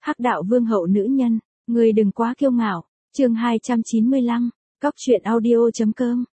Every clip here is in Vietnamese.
Hắc đạo vương hậu nữ nhân, người đừng quá kiêu ngạo. Chương 295, Cóc truyện audio.com.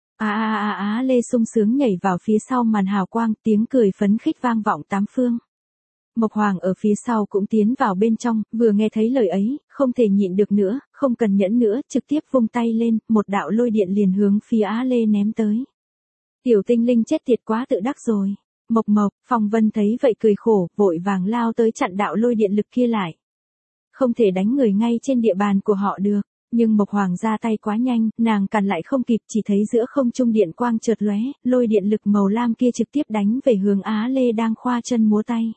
Lê sung sướng nhảy vào phía sau màn hào quang, tiếng cười phấn khích vang vọng tám phương. Mộc Hoàng ở phía sau cũng tiến vào bên trong, vừa nghe thấy lời ấy, không thể nhịn được nữa, không cần nhẫn nữa, trực tiếp vung tay lên, một đạo lôi điện liền hướng phía Á Lê ném tới. Tiểu tinh linh chết tiệt quá tự đắc rồi. Mộc, Phong Vân thấy vậy cười khổ, vội vàng lao tới chặn đạo lôi điện lực kia lại. Không thể đánh người ngay trên địa bàn của họ được, nhưng Mộc Hoàng ra tay quá nhanh, nàng cản lại không kịp, chỉ thấy giữa không trung điện quang chợt lóe, lôi điện lực màu lam kia trực tiếp đánh về hướng Á Lê đang khoa chân múa tay.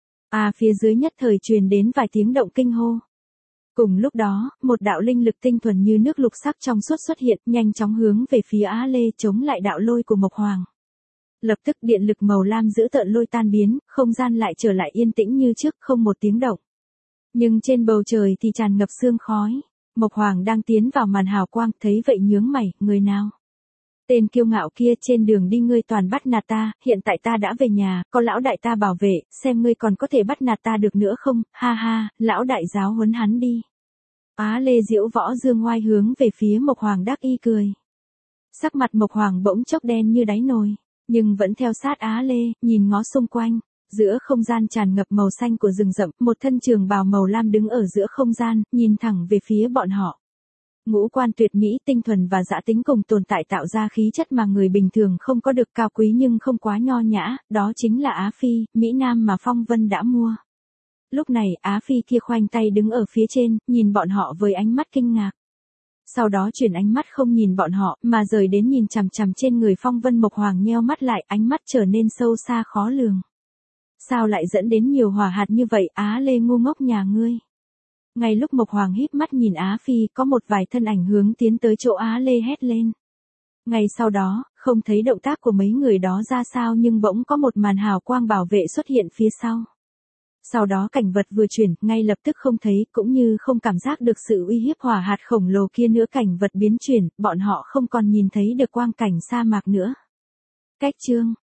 Phía dưới nhất thời truyền đến vài tiếng động kinh hô. Cùng lúc đó, một đạo linh lực tinh thuần như nước lục sắc trong suốt xuất hiện, nhanh chóng hướng về phía Á Lê chống lại đạo lôi của Mộc Hoàng. Lập tức điện lực màu lam giữ tợn lôi tan biến, không gian lại trở lại yên tĩnh như trước, không một tiếng động. Nhưng trên bầu trời thì tràn ngập sương khói. Mộc Hoàng đang tiến vào màn hào quang, thấy vậy nhướng mày, người nào? Tên kiêu ngạo kia, trên đường đi ngươi toàn bắt nạt ta, hiện tại ta đã về nhà, có lão đại ta bảo vệ, xem ngươi còn có thể bắt nạt ta được nữa không, ha ha, lão đại giáo huấn hắn đi. Á Lê diễu võ dương ngoai hướng về phía Mộc Hoàng đắc y cười. Sắc mặt Mộc Hoàng bỗng chốc đen như đáy nồi, nhưng vẫn theo sát Á Lê, nhìn ngó xung quanh. Giữa không gian tràn ngập màu xanh của rừng rậm, một thân trường bào màu lam đứng ở giữa không gian, nhìn thẳng về phía bọn họ. Ngũ quan tuyệt mỹ, tinh thuần và dã tính cùng tồn tại tạo ra khí chất mà người bình thường không có được, cao quý nhưng không quá nho nhã, đó chính là Á Phi, Mỹ Nam mà Phong Vân đã mua. Lúc này, Á Phi kia khoanh tay đứng ở phía trên, nhìn bọn họ với ánh mắt kinh ngạc. Sau đó chuyển ánh mắt không nhìn bọn họ, mà rời đến nhìn chằm chằm trên người Phong Vân. Mộc Hoàng nheo mắt lại, ánh mắt trở nên sâu xa khó lường. Sao lại dẫn đến nhiều hỏa hạt như vậy, Á Lê ngu ngốc nhà ngươi? Ngay lúc Mộc Hoàng híp mắt nhìn Á Phi, có một vài thân ảnh hướng tiến tới chỗ Á Lê hét lên. Ngay sau đó, không thấy động tác của mấy người đó ra sao nhưng bỗng có một màn hào quang bảo vệ xuất hiện phía sau. Sau đó cảnh vật vừa chuyển, ngay lập tức không thấy, cũng như không cảm giác được sự uy hiếp hỏa hạt khổng lồ kia nữa. Cảnh vật biến chuyển, bọn họ không còn nhìn thấy được quang cảnh sa mạc nữa. Cách chương